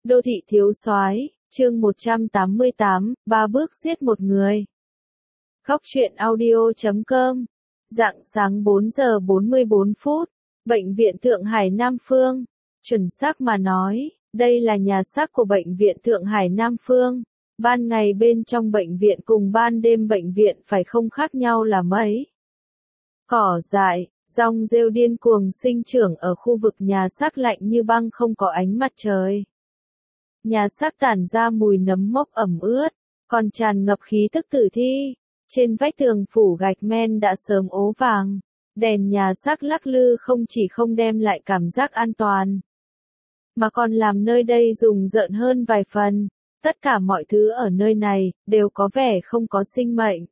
Đô thị thiếu soái, chương 188, 3 bước giết một người. Khóc chuyện audio.com. Rạng sáng 4 giờ 44 phút, Bệnh viện Thượng Hải Nam Phương. Chuẩn xác mà nói, đây là nhà xác của Bệnh viện Thượng Hải Nam Phương. Ban ngày bên trong bệnh viện cùng ban đêm bệnh viện phải không khác nhau là mấy. Cỏ dại, rong rêu điên cuồng sinh trưởng ở khu vực nhà xác lạnh như băng không có ánh mặt trời. Nhà xác tản ra mùi nấm mốc ẩm ướt, còn tràn ngập khí tức tử thi. Trên vách tường phủ gạch men đã sớm ố vàng. Đèn nhà xác lắc lư không chỉ không đem lại cảm giác an toàn, mà còn làm nơi đây rùng rợn hơn vài phần. Tất cả mọi thứ ở nơi này đều có vẻ không có sinh mệnh.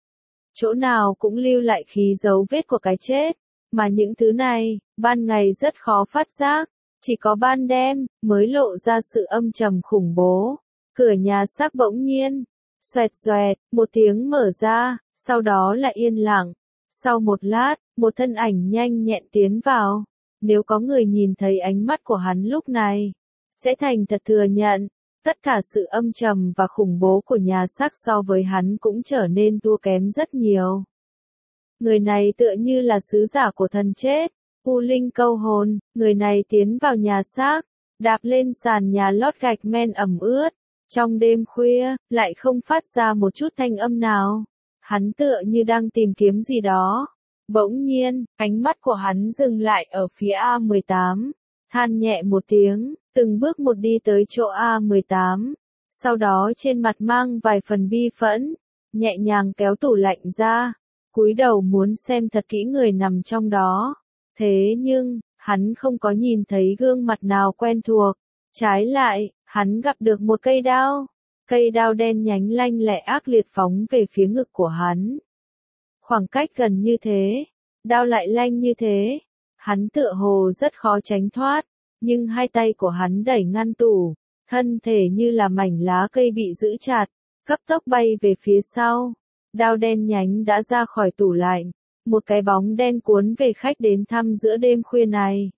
Chỗ nào cũng lưu lại khí dấu vết của cái chết, mà những thứ này, ban ngày rất khó phát giác, chỉ có ban đêm mới lộ ra sự âm trầm khủng bố. Cửa nhà xác bỗng nhiên, xoẹt xoẹt, một tiếng mở ra, sau đó là yên lặng. Sau một lát, một thân ảnh nhanh nhẹn tiến vào. Nếu có người nhìn thấy ánh mắt của hắn lúc này, sẽ thành thật thừa nhận, tất cả sự âm trầm và khủng bố của nhà xác so với hắn cũng trở nên thua kém rất nhiều. Người này tựa như là sứ giả của thần chết, u linh câu hồn. Người này tiến vào nhà xác, đạp lên sàn nhà lót gạch men ẩm ướt. Trong đêm khuya, lại không phát ra một chút thanh âm nào. Hắn tựa như đang tìm kiếm gì đó. Bỗng nhiên, ánh mắt của hắn dừng lại ở phía A18. Than nhẹ một tiếng, từng bước một đi tới chỗ A18. Sau đó trên mặt mang vài phần bi phẫn, nhẹ nhàng kéo tủ lạnh ra, cúi đầu muốn xem thật kỹ người nằm trong đó. Thế nhưng, hắn không có nhìn thấy gương mặt nào quen thuộc. Trái lại, hắn gặp được một cây đao. Cây đao đen nhánh lanh lẹ ác liệt phóng về phía ngực của hắn. Khoảng cách gần như thế, đao lại lanh như thế. Hắn tựa hồ rất khó tránh thoát, nhưng hai tay của hắn đẩy ngăn tủ, thân thể như là mảnh lá cây bị giữ chặt, cấp tốc bay về phía sau. Đao đen nhánh đã ra khỏi tủ lạnh, một cái bóng đen cuốn về khách đến thăm giữa đêm khuya này.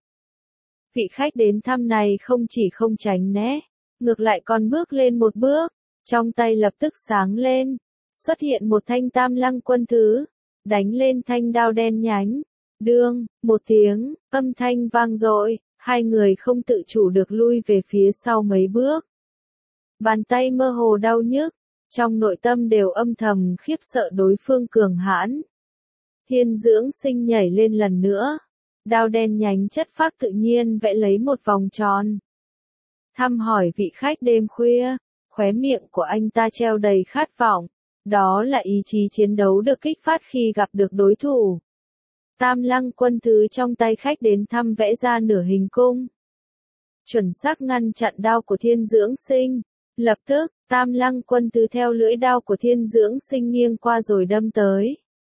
Vị khách đến thăm này không chỉ không tránh né, ngược lại còn bước lên một bước, trong tay lập tức sáng lên, xuất hiện một thanh tam lăng quân thứ, đánh lên thanh đao đen nhánh. Đương, một tiếng, âm thanh vang dội, hai người không tự chủ được lui về phía sau mấy bước. Bàn tay mơ hồ đau nhức, trong nội tâm đều âm thầm khiếp sợ đối phương cường hãn. Thiên Dưỡng Sinh nhảy lên lần nữa, đao đen nhánh chất phác tự nhiên vẽ lấy một vòng tròn. Thăm hỏi vị khách đêm khuya, khóe miệng của anh ta treo đầy khát vọng, đó là ý chí chiến đấu được kích phát khi gặp được đối thủ. Tam lăng quân thứ trong tay khách đến thăm vẽ ra nửa hình cung, chuẩn xác ngăn chặn đao của Thiên Dưỡng Sinh. Lập tức, tam lăng quân thứ theo lưỡi đao của Thiên Dưỡng Sinh nghiêng qua rồi đâm tới.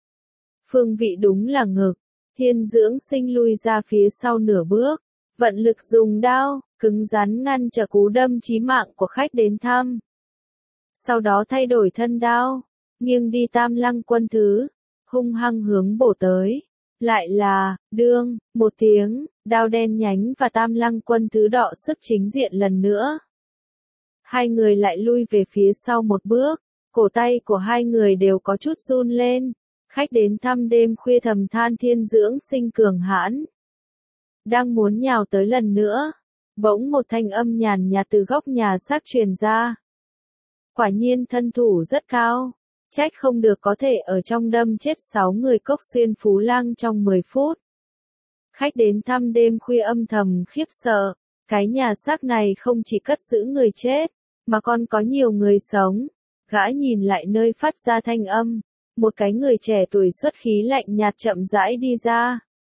Phương vị đúng là ngực, Thiên Dưỡng Sinh lui ra phía sau nửa bước, vận lực dùng đao, cứng rắn ngăn trở cú đâm chí mạng của khách đến thăm. Sau đó thay đổi thân đao, nghiêng đi tam lăng quân thứ, hung hăng hướng bổ tới. Lại là, đương, một tiếng, đao đen nhánh và tam lăng quân thứ đọ sức chính diện lần nữa. Hai người lại lui về phía sau một bước, cổ tay của hai người đều có chút run lên. Khách đến thăm đêm khuya thầm than Thiên Dưỡng Sinh cường hãn. Đang muốn nhào tới lần nữa, bỗng một thanh âm nhàn nhạt từ góc nhà xác truyền ra. Quả nhiên thân thủ rất cao, trách không được có thể ở trong đâm chết 6 người Cốc Xuyên Phú Lang trong 10 phút. Khách đến thăm đêm khuya âm thầm khiếp sợ, cái nhà xác này không chỉ cất giữ người chết, mà còn có nhiều người sống. Gã nhìn lại nơi phát ra thanh âm, một cái người trẻ tuổi xuất khí lạnh nhạt chậm rãi đi ra.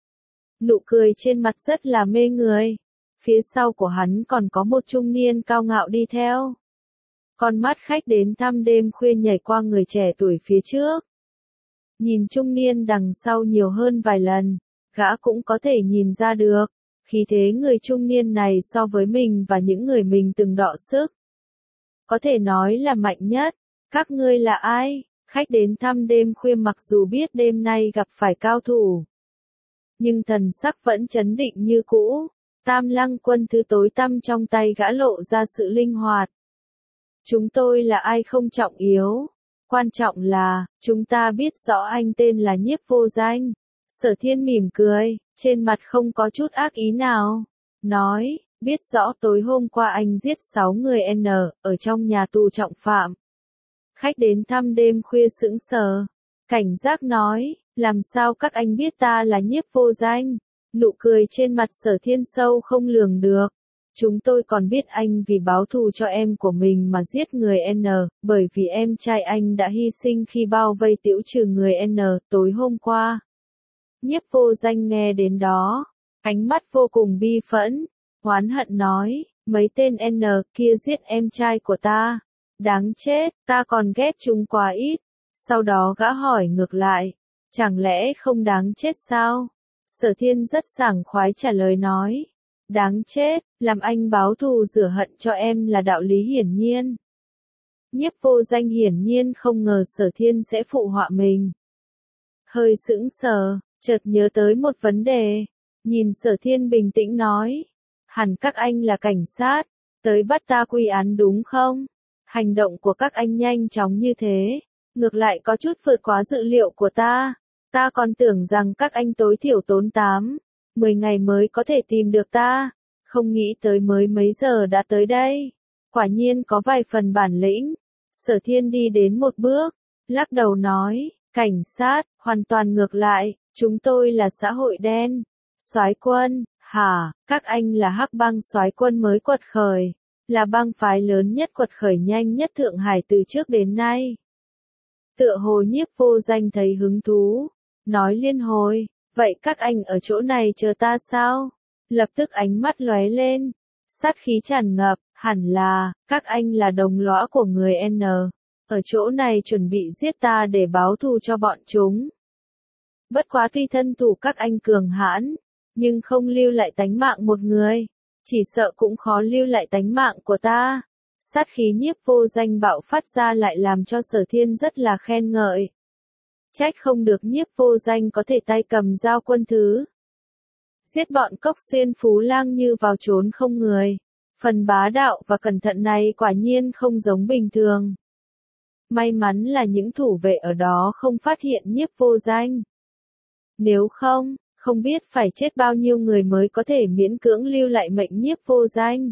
Nụ cười trên mặt rất là mê người. Phía sau của hắn còn có một trung niên cao ngạo đi theo. Con mắt khách đến thăm đêm khuya nhảy qua người trẻ tuổi phía trước. Nhìn trung niên đằng sau nhiều hơn vài lần, gã cũng có thể nhìn ra được, khí thế người trung niên này so với mình và những người mình từng đọ sức, có thể nói là mạnh nhất. Các ngươi là ai? Khách đến thăm đêm khuya mặc dù biết đêm nay gặp phải cao thủ, nhưng thần sắc vẫn trấn định như cũ. Tam Lăng quân thứ tối tăm trong tay gã lộ ra sự linh hoạt. Chúng tôi là ai không trọng yếu. Quan trọng là, chúng ta biết rõ anh tên là Nhiếp Vô Danh. Sở Thiên mỉm cười, trên mặt không có chút ác ý nào. Nói, biết rõ tối hôm qua anh giết 6 người N, ở trong nhà tù trọng phạm. Khách đến thăm đêm khuya sững sờ. Cảnh giác nói, làm sao các anh biết ta là Nhiếp Vô Danh? Nụ cười trên mặt Sở Thiên sâu không lường được. Chúng tôi còn biết anh vì báo thù cho em của mình mà giết người N, bởi vì em trai anh đã hy sinh khi bao vây tiễu trừ người N, tối hôm qua. Nhiếp Vô Danh nghe đến đó, ánh mắt vô cùng bi phẫn, oán hận nói, mấy tên N kia giết em trai của ta. Đáng chết, ta còn ghét chúng quá ít. Sau đó gã hỏi ngược lại, chẳng lẽ không đáng chết sao? Sở Thiên rất sảng khoái trả lời nói, đáng chết, làm anh báo thù rửa hận cho em là đạo lý hiển nhiên. Nhiếp Vô Danh hiển nhiên không ngờ Sở Thiên sẽ phụ họa mình. Hơi sững sờ, chợt nhớ tới một vấn đề, nhìn Sở Thiên bình tĩnh nói, hẳn các anh là cảnh sát, tới bắt ta quy án đúng không? Hành động của các anh nhanh chóng như thế, ngược lại có chút vượt quá dự liệu của ta. Ta còn tưởng rằng các anh tối thiểu tốn 10 ngày mới có thể tìm được ta, không nghĩ tới mới mấy giờ đã tới đây. Quả nhiên có vài phần bản lĩnh. Sở Thiên đi đến một bước, lắc đầu nói, cảnh sát, hoàn toàn ngược lại, chúng tôi là xã hội đen. Soái quân, hả, các anh là Hắc Bang Soái quân mới quật khởi, là bang phái lớn nhất quật khởi nhanh nhất Thượng Hải từ trước đến nay. Tựa hồ Nhiếp Vô Danh thấy hứng thú, nói liên hồi, vậy các anh ở chỗ này chờ ta sao? Lập tức ánh mắt lóe lên, sát khí tràn ngập, hẳn là, các anh là đồng lõa của người N, ở chỗ này chuẩn bị giết ta để báo thù cho bọn chúng. Bất quá tuy thân thủ các anh cường hãn, nhưng không lưu lại tánh mạng một người, chỉ sợ cũng khó lưu lại tánh mạng của ta. Sát khí Nhiếp Vô Danh bạo phát ra lại làm cho Sở Thiên rất là khen ngợi. Trách không được Nhiếp Vô Danh có thể tay cầm dao quân thứ. Giết bọn Cốc Xuyên Phú Lang như vào trốn không người. Phần bá đạo và cẩn thận này quả nhiên không giống bình thường. May mắn là những thủ vệ ở đó không phát hiện Nhiếp Vô Danh. Nếu không, không biết phải chết bao nhiêu người mới có thể miễn cưỡng lưu lại mệnh Nhiếp Vô Danh.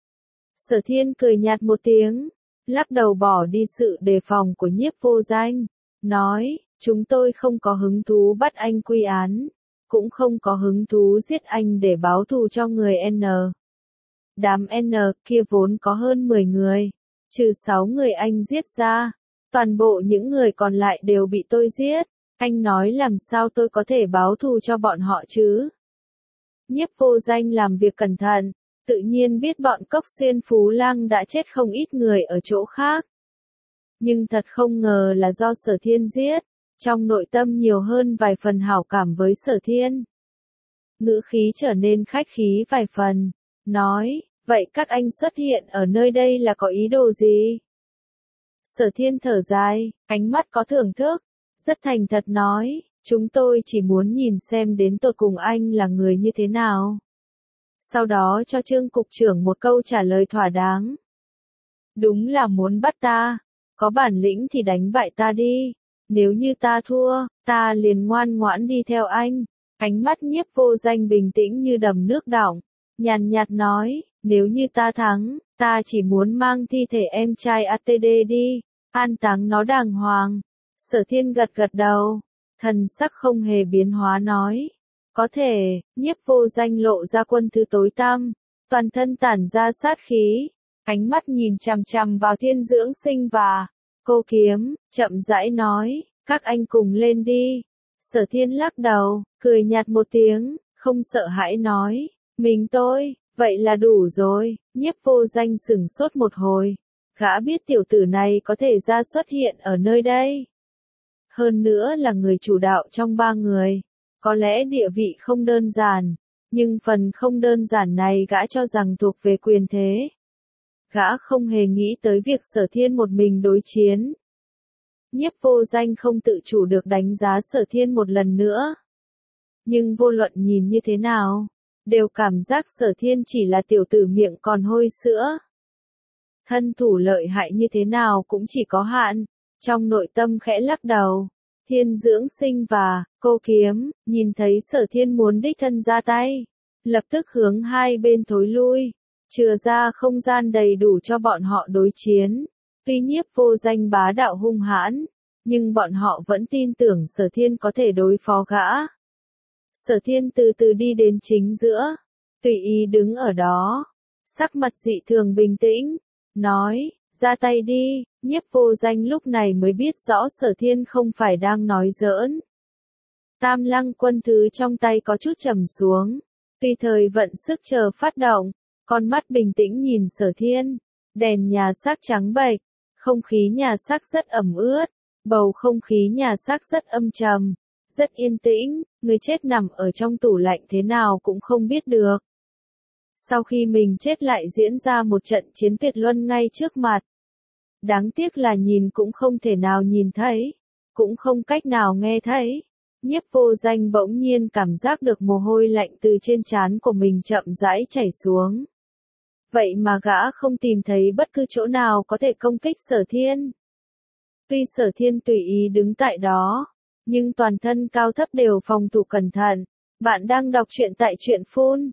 Sở Thiên cười nhạt một tiếng, lắc đầu bỏ đi sự đề phòng của Nhiếp Vô Danh, nói, chúng tôi không có hứng thú bắt anh quy án, cũng không có hứng thú giết anh để báo thù cho người N. Đám N kia vốn có hơn 10 người, trừ 6 người anh giết ra, toàn bộ những người còn lại đều bị tôi giết, anh nói làm sao tôi có thể báo thù cho bọn họ chứ? Nhiếp Vô Danh làm việc cẩn thận, tự nhiên biết bọn Cốc Xuyên Phú Lang đã chết không ít người ở chỗ khác. Nhưng thật không ngờ là do Sở Thiên giết, trong nội tâm nhiều hơn vài phần hảo cảm với Sở Thiên. Ngữ khí trở nên khách khí vài phần, nói, vậy các anh xuất hiện ở nơi đây là có ý đồ gì? Sở Thiên thở dài, ánh mắt có thưởng thức, rất thành thật nói, chúng tôi chỉ muốn nhìn xem đến tột cùng anh là người như thế nào. Sau đó cho Trương cục trưởng một câu trả lời thỏa đáng. Đúng là muốn bắt ta, có bản lĩnh thì đánh bại ta đi, nếu như ta thua, ta liền ngoan ngoãn đi theo anh. Ánh mắt Nhiếp Vô Danh bình tĩnh như đầm nước đọng, nhàn nhạt nói, nếu như ta thắng, ta chỉ muốn mang thi thể em trai ATD đi, an táng nó đàng hoàng. Sở Thiên gật gật đầu, thần sắc không hề biến hóa nói. Có thể, Nhiếp Vô Danh lộ ra quân thứ tối tăm, toàn thân tản ra sát khí, ánh mắt nhìn chằm chằm vào Thiên Dưỡng Sinh và Cô Kiếm, chậm rãi nói, các anh cùng lên đi. Sở Thiên lắc đầu, cười nhạt một tiếng, không sợ hãi nói, mình tôi, vậy là đủ rồi. Nhiếp Vô Danh sửng sốt một hồi, gã biết tiểu tử này có thể ra xuất hiện ở nơi đây. Hơn nữa là người chủ đạo trong 3 người. Có lẽ địa vị không đơn giản, nhưng phần không đơn giản này gã cho rằng thuộc về quyền thế. Gã không hề nghĩ tới việc Sở Thiên một mình đối chiến. Nhiếp Vô Danh không tự chủ được đánh giá Sở Thiên một lần nữa. Nhưng vô luận nhìn như thế nào, đều cảm giác Sở Thiên chỉ là tiểu tử miệng còn hôi sữa. Thân thủ lợi hại như thế nào cũng chỉ có hạn, trong nội tâm khẽ lắc đầu. Thiên Dưỡng Sinh và Cô Kiếm, nhìn thấy Sở Thiên muốn đích thân ra tay, lập tức hướng hai bên thối lui, chừa ra không gian đầy đủ cho bọn họ đối chiến. Tuy Nhiếp Vô Danh bá đạo hung hãn, nhưng bọn họ vẫn tin tưởng Sở Thiên có thể đối phó gã. Sở Thiên từ từ đi đến chính giữa, tùy ý đứng ở đó, sắc mặt dị thường bình tĩnh, nói, ra tay đi. Nhiếp Vô Danh lúc này mới biết rõ Sở Thiên không phải đang nói giỡn. Tam Lăng Quân Thứ trong tay có chút trầm xuống, tùy thời vận sức chờ phát động, con mắt bình tĩnh nhìn Sở Thiên. Đèn nhà xác trắng bệch, không khí nhà xác rất ẩm ướt, bầu không khí nhà xác rất âm trầm, rất yên tĩnh, người chết nằm ở trong tủ lạnh thế nào cũng không biết được. Sau khi mình chết lại diễn ra một trận chiến tuyệt luân ngay trước mặt. Đáng tiếc là nhìn cũng không thể nào nhìn thấy, cũng không cách nào nghe thấy. Nhiếp Vô Danh bỗng nhiên cảm giác được mồ hôi lạnh từ trên trán của mình chậm rãi chảy xuống. Vậy mà gã không tìm thấy bất cứ chỗ nào có thể công kích Sở Thiên. Tuy Sở Thiên tùy ý đứng tại đó, nhưng toàn thân cao thấp đều phòng thủ cẩn thận. Bạn đang đọc truyện tại truyện phun.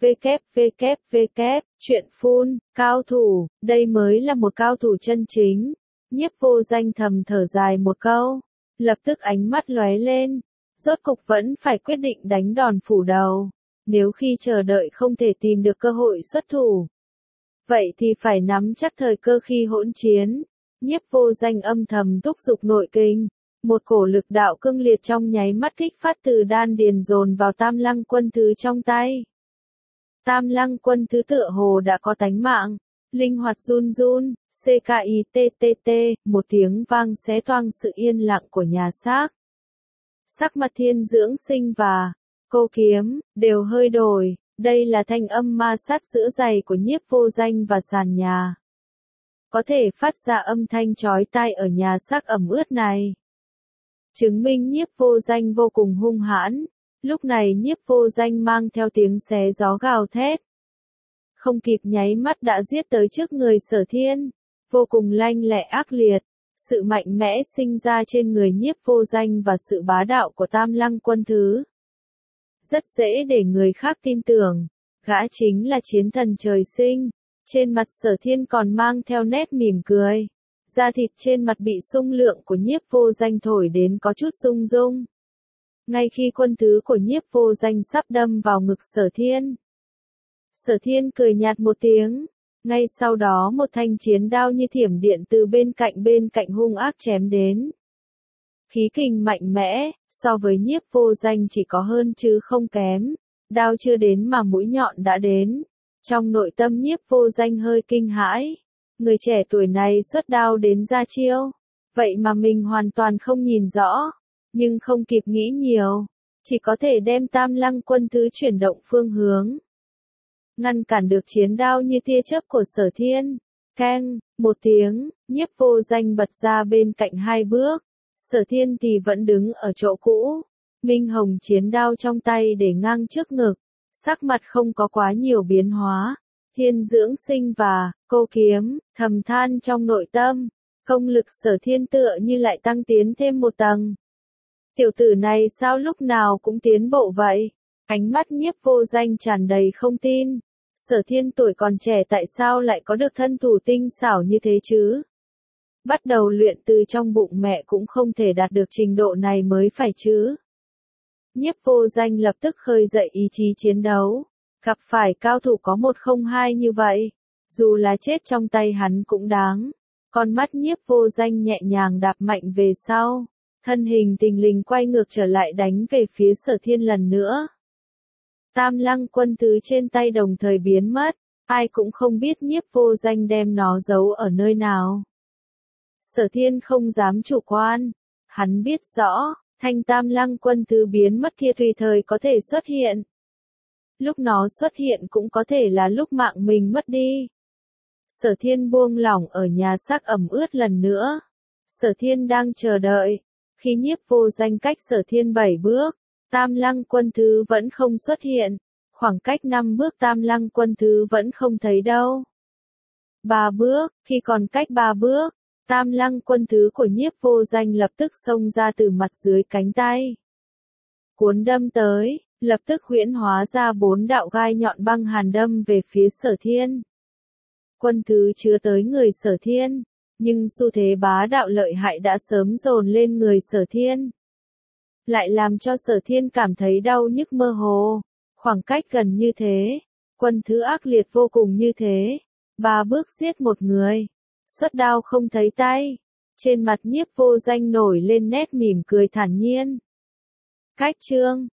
Truyện phun, cao thủ, đây mới là một cao thủ chân chính. Nhiếp Vô Danh thầm thở dài một câu, lập tức ánh mắt lóe lên, rốt cục vẫn phải quyết định đánh đòn phủ đầu. Nếu khi chờ đợi không thể tìm được cơ hội xuất thủ, vậy thì phải nắm chắc thời cơ khi hỗn chiến. Nhiếp Vô Danh âm thầm thúc giục nội kinh, một cổ lực đạo cương liệt trong nháy mắt kích phát từ đan điền dồn vào Tam Lăng Quân Thứ trong tay. Tam Lăng Quân Thứ tựa hồ đã có tánh mạng, linh hoạt run run, CKITTT, một tiếng vang xé toang sự yên lặng của nhà xác. Sắc mặt Thiên Dưỡng Sinh và Cô Kiếm đều hơi đổi, đây là thanh âm ma sát giữa giày của Nhiếp Vô Danh và sàn nhà. Có thể phát ra âm thanh chói tai ở nhà xác ẩm ướt này, chứng minh Nhiếp Vô Danh vô cùng hung hãn. Lúc này Nhiếp Vô Danh mang theo tiếng xé gió gào thét, không kịp nháy mắt đã giết tới trước người Sở Thiên, vô cùng lanh lẹ ác liệt. Sự mạnh mẽ sinh ra trên người Nhiếp Vô Danh và sự bá đạo của Tam Lăng Quân Thứ, rất dễ để người khác tin tưởng, gã chính là chiến thần trời sinh. Trên mặt Sở Thiên còn mang theo nét mỉm cười, da thịt trên mặt bị xung lượng của Nhiếp Vô Danh thổi đến có chút rung rung. Ngay khi quân thứ của Nhiếp Vô Danh sắp đâm vào ngực Sở Thiên, Sở Thiên cười nhạt một tiếng, ngay sau đó một thanh chiến đao như thiểm điện từ bên cạnh hung ác chém đến. Khí kình mạnh mẽ, so với Nhiếp Vô Danh chỉ có hơn chứ không kém, đao chưa đến mà mũi nhọn đã đến. Trong nội tâm Nhiếp Vô Danh hơi kinh hãi, người trẻ tuổi này xuất đao đến ra chiêu, vậy mà mình hoàn toàn không nhìn rõ, nhưng không kịp nghĩ nhiều, chỉ có thể đem Tam Lăng Quân Thứ chuyển động phương hướng, ngăn cản được chiến đao như tia chớp của Sở Thiên. Keng, một tiếng, Nhiếp Vô Danh bật ra bên cạnh hai bước, Sở Thiên thì vẫn đứng ở chỗ cũ, minh hồng chiến đao trong tay để ngang trước ngực, sắc mặt không có quá nhiều biến hóa. Thiên Dưỡng Sinh và Cô Kiếm thầm than trong nội tâm, công lực Sở Thiên tựa như lại tăng tiến thêm một tầng. Tiểu tử này sao lúc nào cũng tiến bộ vậy? Ánh mắt Nhiếp Vô Danh tràn đầy không tin. Sở Thiên tuổi còn trẻ tại sao lại có được thân thủ tinh xảo như thế chứ? Bắt đầu luyện từ trong bụng mẹ cũng không thể đạt được trình độ này mới phải chứ. Nhiếp Vô Danh lập tức khơi dậy ý chí chiến đấu. Gặp phải cao thủ có 102 như vậy, dù là chết trong tay hắn cũng đáng. Con mắt Nhiếp Vô Danh nhẹ nhàng đạp mạnh về sau, thân hình tình lình quay ngược trở lại đánh về phía Sở Thiên lần nữa. Tam Lăng Quân Thứ trên tay đồng thời biến mất, ai cũng không biết Nhiếp Vô Danh đem nó giấu ở nơi nào. Sở Thiên không dám chủ quan, hắn biết rõ, thanh Tam Lăng Quân Thứ biến mất kia tùy thời có thể xuất hiện. Lúc nó xuất hiện cũng có thể là lúc mạng mình mất đi. Sở Thiên buông lỏng ở nhà xác ẩm ướt lần nữa. Sở Thiên đang chờ đợi. Khi Nhiếp Vô Danh cách Sở Thiên 7 bước, Tam Lăng Quân Thứ vẫn không xuất hiện. Khoảng cách 5 bước Tam Lăng Quân Thứ vẫn không thấy đâu. 3 bước, khi còn cách 3 bước, Tam Lăng Quân Thứ của Nhiếp Vô Danh lập tức xông ra từ mặt dưới cánh tay. Cuốn đâm tới, lập tức huyễn hóa ra 4 đạo gai nhọn băng hàn đâm về phía Sở Thiên. Quân Thứ chứa tới người Sở Thiên, nhưng xu thế bá đạo lợi hại đã sớm dồn lên người Sở Thiên. Lại làm cho Sở Thiên cảm thấy đau nhức mơ hồ. Khoảng cách gần như thế, Quân Thứ ác liệt vô cùng như thế. 3 bước giết một người, xuất đao không thấy tay. Trên mặt Nhiếp Vô Danh nổi lên nét mỉm cười thản nhiên. Cách chương